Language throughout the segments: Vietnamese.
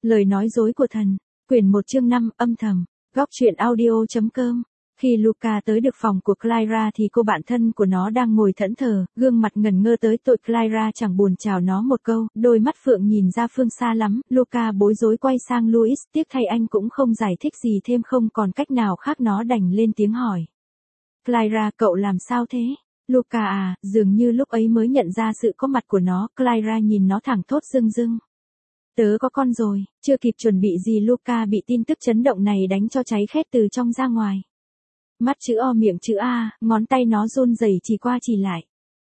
Lời nói dối của thần. Quyển 1 chương 5 âm thầm. Góc truyện audio.com. Khi Luca tới được phòng của Clara thì cô bạn thân của nó đang ngồi thẫn thờ, gương mặt ngẩn ngơ tới tội. Clara chẳng buồn chào nó một câu, đôi mắt phượng nhìn ra phương xa lắm. Luca bối rối quay sang Louis, tiếc thay anh cũng không giải thích gì thêm, không còn cách nào khác nó đành lên tiếng hỏi. Clara, cậu làm sao thế? Luca à, dường như lúc ấy mới nhận ra sự có mặt của nó. Clara nhìn nó thẳng thốt rưng rưng. Tớ có con rồi. Chưa kịp chuẩn bị gì Luca bị tin tức chấn động này đánh cho cháy khét từ trong ra ngoài. Mắt chữ O miệng chữ A, ngón tay nó run rẩy chỉ qua chỉ lại.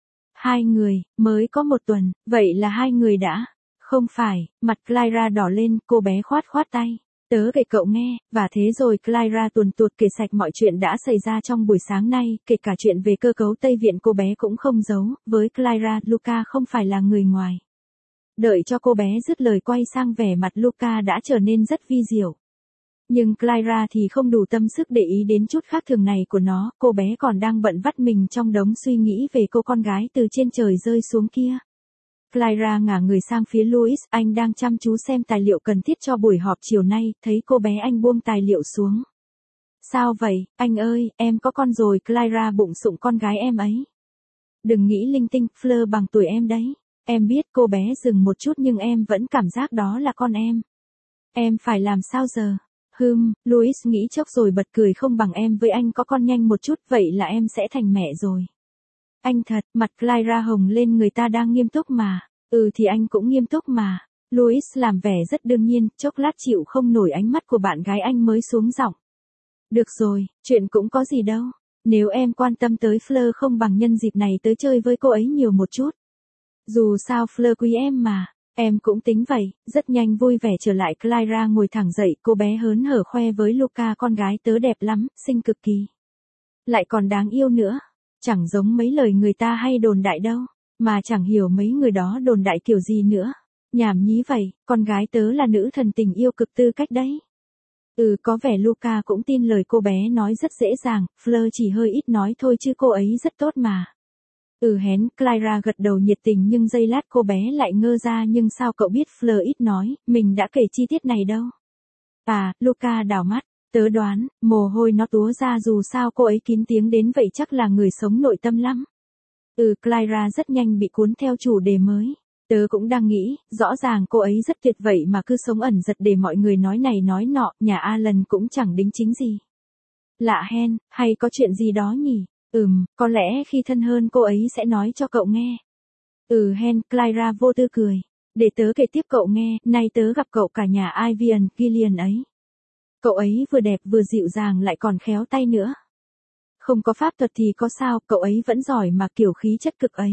2 người, mới có 1 tuần, vậy là 2 người đã. Không phải, mặt Clara đỏ lên, cô bé khoát khoát tay. Tớ kể cậu nghe, và thế rồi Clara tuồn tuột kể sạch mọi chuyện đã xảy ra trong buổi sáng nay, kể cả chuyện về cơ cấu Tây Viện cô bé cũng không giấu, với Clara, Luca không phải là người ngoài. Đợi cho cô bé dứt lời quay sang vẻ mặt Luca đã trở nên rất vi diệu. Nhưng Clara thì không đủ tâm sức để ý đến chút khác thường này của nó, cô bé còn đang bận vắt mình trong đống suy nghĩ về cô con gái từ trên trời rơi xuống kia. Clara ngả người sang phía Louis, anh đang chăm chú xem tài liệu cần thiết cho buổi họp chiều nay, thấy cô bé anh buông tài liệu xuống. Sao vậy, anh ơi, em có con rồi. Clara bụng sụng con gái em ấy. Đừng nghĩ linh tinh, Fleur bằng tuổi em đấy. Em biết. Cô bé dừng một chút nhưng em vẫn cảm giác đó là con em. Em phải làm sao giờ? Louis nghĩ chốc rồi bật cười, không bằng em với anh có con nhanh một chút, vậy là em sẽ thành mẹ rồi. Anh thật, mặt Clara hồng lên, người ta đang nghiêm túc mà. Thì anh cũng nghiêm túc mà. Louis làm vẻ rất đương nhiên, chốc lát chịu không nổi ánh mắt của bạn gái anh mới xuống giọng. Được rồi, chuyện cũng có gì đâu. Nếu em quan tâm tới Fleur không bằng nhân dịp này tới chơi với cô ấy nhiều một chút. Dù sao Fleur quý em mà. Em cũng tính vậy. Rất nhanh vui vẻ trở lại, Clara ngồi thẳng dậy, cô bé hớn hở khoe với Luca, con gái tớ đẹp lắm, xinh cực kỳ. Lại còn đáng yêu nữa. Chẳng giống mấy lời người ta hay đồn đại đâu. Mà chẳng hiểu mấy người đó đồn đại kiểu gì nữa. Nhảm nhí vậy, con gái tớ là nữ thần tình yêu cực tư cách đấy. Có vẻ Luca cũng tin lời cô bé nói rất dễ dàng, Fleur chỉ hơi ít nói thôi chứ cô ấy rất tốt mà. Hén, Clara gật đầu nhiệt tình nhưng giây lát cô bé lại ngơ ra, nhưng sao cậu biết Fleur ít nói, mình đã kể chi tiết này đâu. Luca đảo mắt, tớ đoán, mồ hôi nó túa ra, dù sao cô ấy kín tiếng đến vậy chắc là người sống nội tâm lắm. Clara rất nhanh bị cuốn theo chủ đề mới. Tớ cũng đang nghĩ, rõ ràng cô ấy rất tuyệt vậy mà cứ sống ẩn giật để mọi người nói này nói nọ, nhà Alan cũng chẳng đính chính gì. Lạ hen, hay có chuyện gì đó nhỉ? Có lẽ khi thân hơn cô ấy sẽ nói cho cậu nghe. Hen, Clara vô tư cười. Để tớ kể tiếp cậu nghe, nay tớ gặp cậu cả nhà Ivian Gillian ấy. Cậu ấy vừa đẹp vừa dịu dàng lại còn khéo tay nữa. Không có pháp thuật thì có sao, cậu ấy vẫn giỏi mà, kiểu khí chất cực ấy.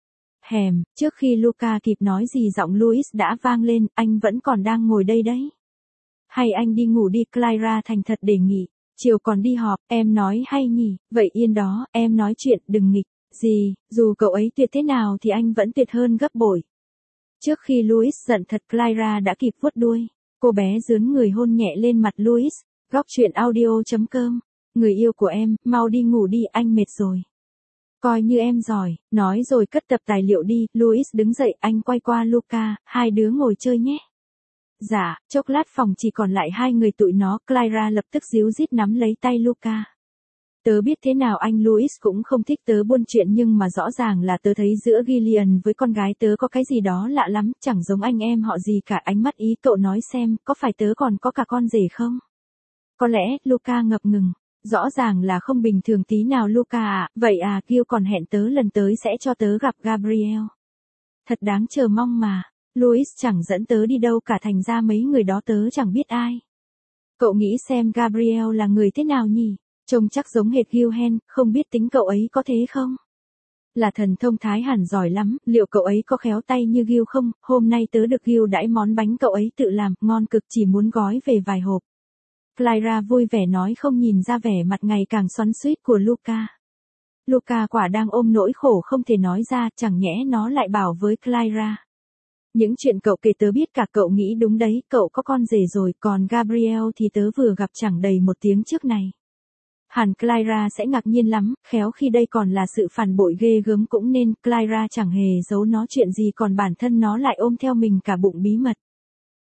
Trước khi Luca kịp nói gì giọng Louis đã vang lên, anh vẫn còn đang ngồi đây đấy. Hay anh đi ngủ đi, Clara thành thật đề nghị. Chiều còn đi họp, em nói hay nhỉ, vậy yên đó, em nói chuyện, đừng nghịch. Gì, dù cậu ấy tuyệt thế nào thì anh vẫn tuyệt hơn gấp bội. Trước khi Louis giận thật, Clara đã kịp vuốt đuôi. Cô bé dướn người hôn nhẹ lên mặt Louis. Góc truyện audio.com. Người yêu của em, mau đi ngủ đi, anh mệt rồi. Coi như em giỏi, nói rồi cất tập tài liệu đi. Louis đứng dậy, anh quay qua Luca, hai đứa ngồi chơi nhé. Dạ, chốc lát phòng chỉ còn lại 2 người tụi nó. Clara lập tức díu dít nắm lấy tay Luca. Tớ biết thế nào anh Louis cũng không thích tớ buôn chuyện, nhưng mà rõ ràng là tớ thấy giữa Gillian với con gái tớ có cái gì đó lạ lắm, chẳng giống anh em họ gì cả. Ánh mắt ý cậu nói xem, có phải tớ còn có cả con rể không? Có lẽ, Luca ngập ngừng. Rõ ràng là không bình thường tí nào Luca ạ, vậy Gil còn hẹn tớ lần tới sẽ cho tớ gặp Gabriel. Thật đáng chờ mong mà. Louis chẳng dẫn tớ đi đâu cả, thành ra mấy người đó tớ chẳng biết ai. Cậu nghĩ xem Gabriel là người thế nào nhỉ? Trông chắc giống hệt Gil hen, không biết tính cậu ấy có thế không? Là thần thông thái hẳn giỏi lắm, liệu cậu ấy có khéo tay như Gil không? Hôm nay tớ được Gil đãi món bánh cậu ấy tự làm, ngon cực, chỉ muốn gói về vài hộp. Clara vui vẻ nói, không nhìn ra vẻ mặt ngày càng xoắn xuýt của Luca. Luca quả đang ôm nỗi khổ không thể nói ra, chẳng nhẽ nó lại bảo với Clara. Những chuyện cậu kể tớ biết cả, cậu nghĩ đúng đấy, cậu có con rể rồi, còn Gabriel thì tớ vừa gặp chẳng đầy 1 tiếng trước này. Hẳn Clara sẽ ngạc nhiên lắm, khéo khi đây còn là sự phản bội ghê gớm cũng nên. Clara chẳng hề giấu nó chuyện gì, còn bản thân nó lại ôm theo mình cả bụng bí mật.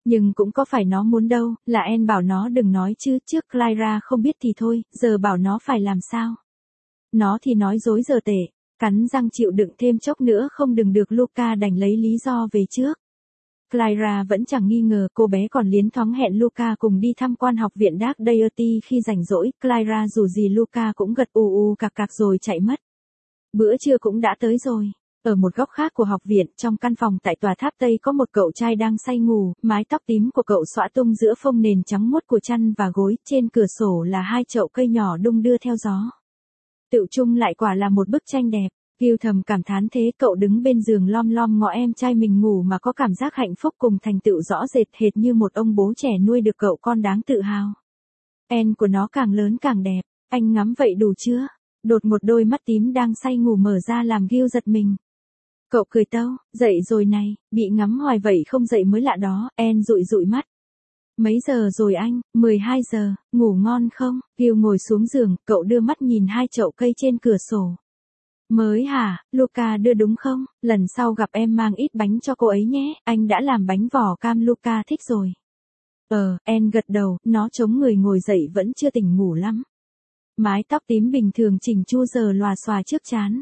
Nhưng cũng có phải nó muốn đâu, là Anne bảo nó đừng nói chứ, trước Clara không biết thì thôi, giờ bảo nó phải làm sao. Nó thì nói dối giờ tệ, cắn răng chịu đựng thêm chốc nữa không đừng được Luca đành lấy lý do về trước. Clara vẫn chẳng nghi ngờ, cô bé còn liến thoáng hẹn Luca cùng đi tham quan học viện Dark Deity khi rảnh rỗi, Clara dù gì Luca cũng gật ù cạc cạc rồi chạy mất. Bữa trưa cũng đã tới rồi. Ở một góc khác của học viện, trong căn phòng tại tòa tháp Tây có một cậu trai đang say ngủ, mái tóc tím của cậu xõa tung giữa phông nền trắng muốt của chăn và gối, trên cửa sổ là hai chậu cây nhỏ đung đưa theo gió. Tựu chung lại quả là một bức tranh đẹp. Gil thầm cảm thán thế, cậu đứng bên giường lom lom ngó em trai mình ngủ mà có cảm giác hạnh phúc cùng thành tựu rõ rệt hệt như một ông bố trẻ nuôi được cậu con đáng tự hào. Anne của nó càng lớn càng đẹp, anh ngắm vậy đủ chưa? Đột một đôi mắt tím đang say ngủ mở ra làm Gil giật mình. Cậu cười tâu, dậy rồi này, bị ngắm hoài vậy không dậy mới lạ đó, Anne dụi dụi mắt. Mấy giờ rồi anh? 12 giờ, ngủ ngon không? Gil ngồi xuống giường, cậu đưa mắt nhìn hai chậu cây trên cửa sổ. Mới hả, Luca đưa đúng không? Lần sau gặp em mang ít bánh cho cô ấy nhé, anh đã làm bánh vỏ cam Luca thích rồi. Anne gật đầu, nó chống người ngồi dậy vẫn chưa tỉnh ngủ lắm. Mái tóc tím bình thường chỉnh chu giờ lòa xòa trước trán.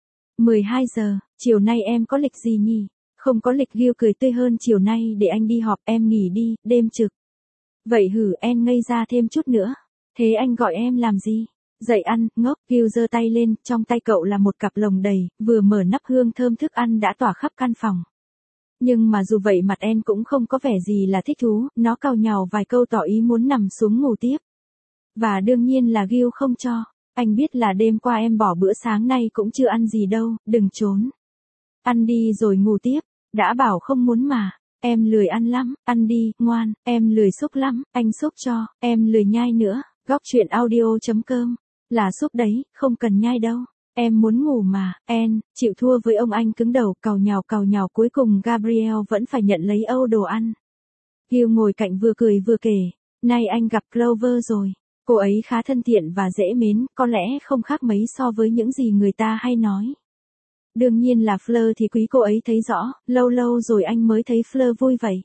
12 giờ, chiều nay em có lịch gì nhỉ? Không có lịch. Gil cười tươi hơn, chiều nay để anh đi họp, em nghỉ đi, đêm trực. Vậy hử, Anne ngây ra thêm chút nữa. Thế anh gọi em làm gì? Dậy ăn, ngốc. Gil giơ tay lên, trong tay cậu là một cặp lồng đầy, vừa mở nắp hương thơm thức ăn đã tỏa khắp căn phòng. Nhưng mà dù vậy mặt Anne cũng không có vẻ gì là thích thú, nó càu nhàu vài câu tỏ ý muốn nằm xuống ngủ tiếp. Và đương nhiên là Gil không cho. Anh biết là đêm qua em bỏ bữa sáng nay cũng chưa ăn gì đâu, đừng trốn. Ăn đi rồi ngủ tiếp, đã bảo không muốn mà. Em lười ăn lắm, ăn đi, ngoan, em lười xúc lắm, anh xúc cho, em lười nhai nữa. Góc truyện audio.com, là xúc đấy, không cần nhai đâu. Em muốn ngủ mà. Anne, chịu thua với ông anh cứng đầu, càu nhàu cuối cùng Gabriel vẫn phải nhận lấy âu đồ ăn. Gil ngồi cạnh vừa cười vừa kể, nay anh gặp Clover rồi. Cô ấy khá thân thiện và dễ mến, có lẽ không khác mấy so với những gì người ta hay nói. Đương nhiên là Fleur thì quý cô ấy thấy rõ, lâu lâu rồi anh mới thấy Fleur vui vậy.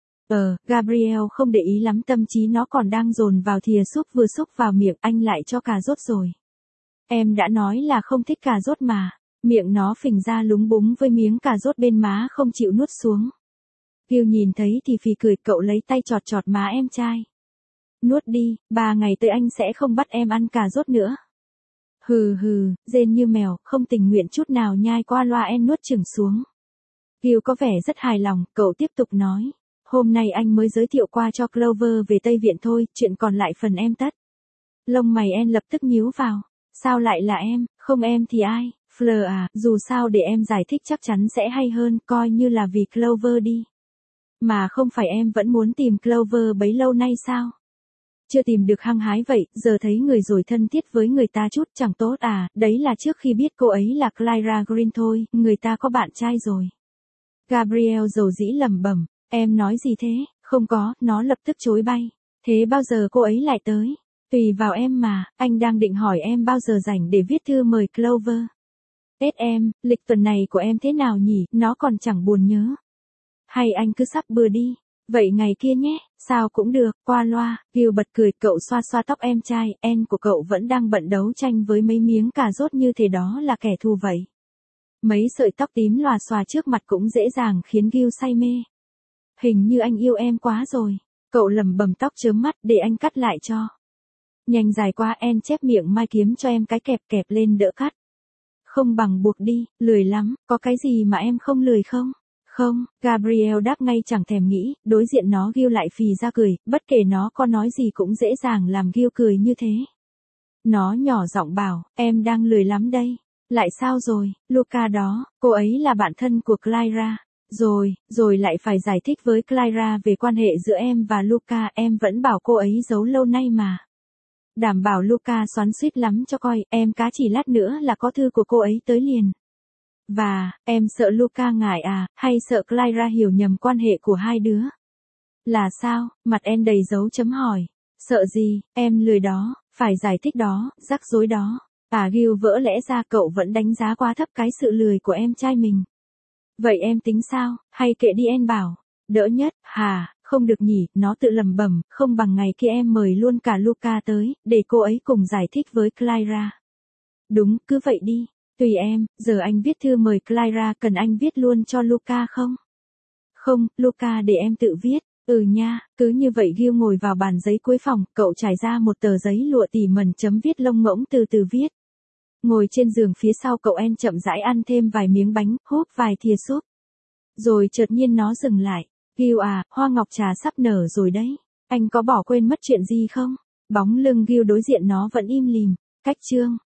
Gabriel không để ý lắm, tâm trí nó còn đang dồn vào thìa súp vừa xúc vào miệng, anh lại cho cà rốt rồi. Em đã nói là không thích cà rốt mà. Miệng nó phình ra lúng búng với miếng cà rốt bên má không chịu nuốt xuống. Gil nhìn thấy thì phì cười, cậu lấy tay chọt chọt má em trai. Nuốt đi, 3 ngày tới anh sẽ không bắt em ăn cà rốt nữa. Hừ, rên như mèo, không tình nguyện chút nào nhai qua loa. Em nuốt chửng xuống. Gil có vẻ rất hài lòng, cậu tiếp tục nói. Hôm nay anh mới giới thiệu qua cho Clover về Tây Viện thôi, chuyện còn lại phần em tất. Lông mày em lập tức nhíu vào. Sao lại là em, không em thì ai? Fleur à, dù sao để em giải thích chắc chắn sẽ hay hơn, coi như là vì Clover đi. Mà không phải em vẫn muốn tìm Clover bấy lâu nay sao? Chưa tìm được hăng hái vậy, giờ thấy người rồi thân thiết với người ta chút chẳng tốt à, đấy là trước khi biết cô ấy là Clara Green thôi, người ta có bạn trai rồi. Gabriel dầu dĩ lẩm bẩm, em nói gì thế? Không có, nó lập tức chối bay. Thế bao giờ cô ấy lại tới? Tùy vào em mà, anh đang định hỏi em bao giờ rảnh để viết thư mời Clover. Em, lịch tuần này của em thế nào nhỉ, nó còn chẳng buồn nhớ. Hay anh cứ sắp bừa đi. Vậy ngày kia nhé, sao cũng được, qua loa. Gil bật cười, cậu xoa xoa tóc em trai, Anne của cậu vẫn đang bận đấu tranh với mấy miếng cà rốt như thế đó là kẻ thù vậy. Mấy sợi tóc tím lòa xòa trước mặt cũng dễ dàng khiến Gil say mê. Hình như anh yêu em quá rồi. Cậu lẩm bẩm, tóc chớm mắt, để anh cắt lại cho. Nhanh dài quá. Anne chép miệng, mai kiếm cho em cái kẹp lên đỡ cắt. Không bằng buộc đi, lười lắm, có cái gì mà em không lười không? Không, Gabriel đáp ngay chẳng thèm nghĩ, đối diện nó Gil lại phì ra cười, bất kể nó có nói gì cũng dễ dàng làm Gil cười như thế. Nó nhỏ giọng bảo, em đang lười lắm đây. Lại sao rồi, Luca đó, cô ấy là bạn thân của Clara. Rồi lại phải giải thích với Clara về quan hệ giữa em và Luca, em vẫn bảo cô ấy giấu lâu nay mà. Đảm bảo Luca xoắn xuýt lắm cho coi, em cá chỉ lát nữa là có thư của cô ấy tới liền. Và, em sợ Luca ngại à, hay sợ Clara hiểu nhầm quan hệ của hai đứa? Là sao? Mặt em đầy dấu chấm hỏi. Sợ gì, em lười đó, phải giải thích đó, rắc rối đó. Gil vỡ lẽ ra, cậu vẫn đánh giá quá thấp cái sự lười của em trai mình. Vậy em tính sao, hay kệ đi, em bảo. Đỡ nhất, Không được nhỉ, nó tự lẩm bẩm, không bằng ngày kia em mời luôn cả Luca tới, để cô ấy cùng giải thích với Clara. Đúng, cứ vậy đi. Tùy em, giờ anh viết thư mời Clara, cần anh viết luôn cho Luca không? Không, Luca để em tự viết. Ừ nha, cứ như vậy Gil ngồi vào bàn giấy cuối phòng, cậu trải ra một tờ giấy lụa tỉ mẩn chấm viết lông ngỗng từ từ viết. Ngồi trên giường phía sau cậu En chậm rãi ăn thêm vài miếng bánh, húp vài thìa súp. Rồi chợt nhiên nó dừng lại. Gil à, hoa ngọc trà sắp nở rồi đấy. Anh có bỏ quên mất chuyện gì không? Bóng lưng Gil đối diện nó vẫn im lìm. Cách chương.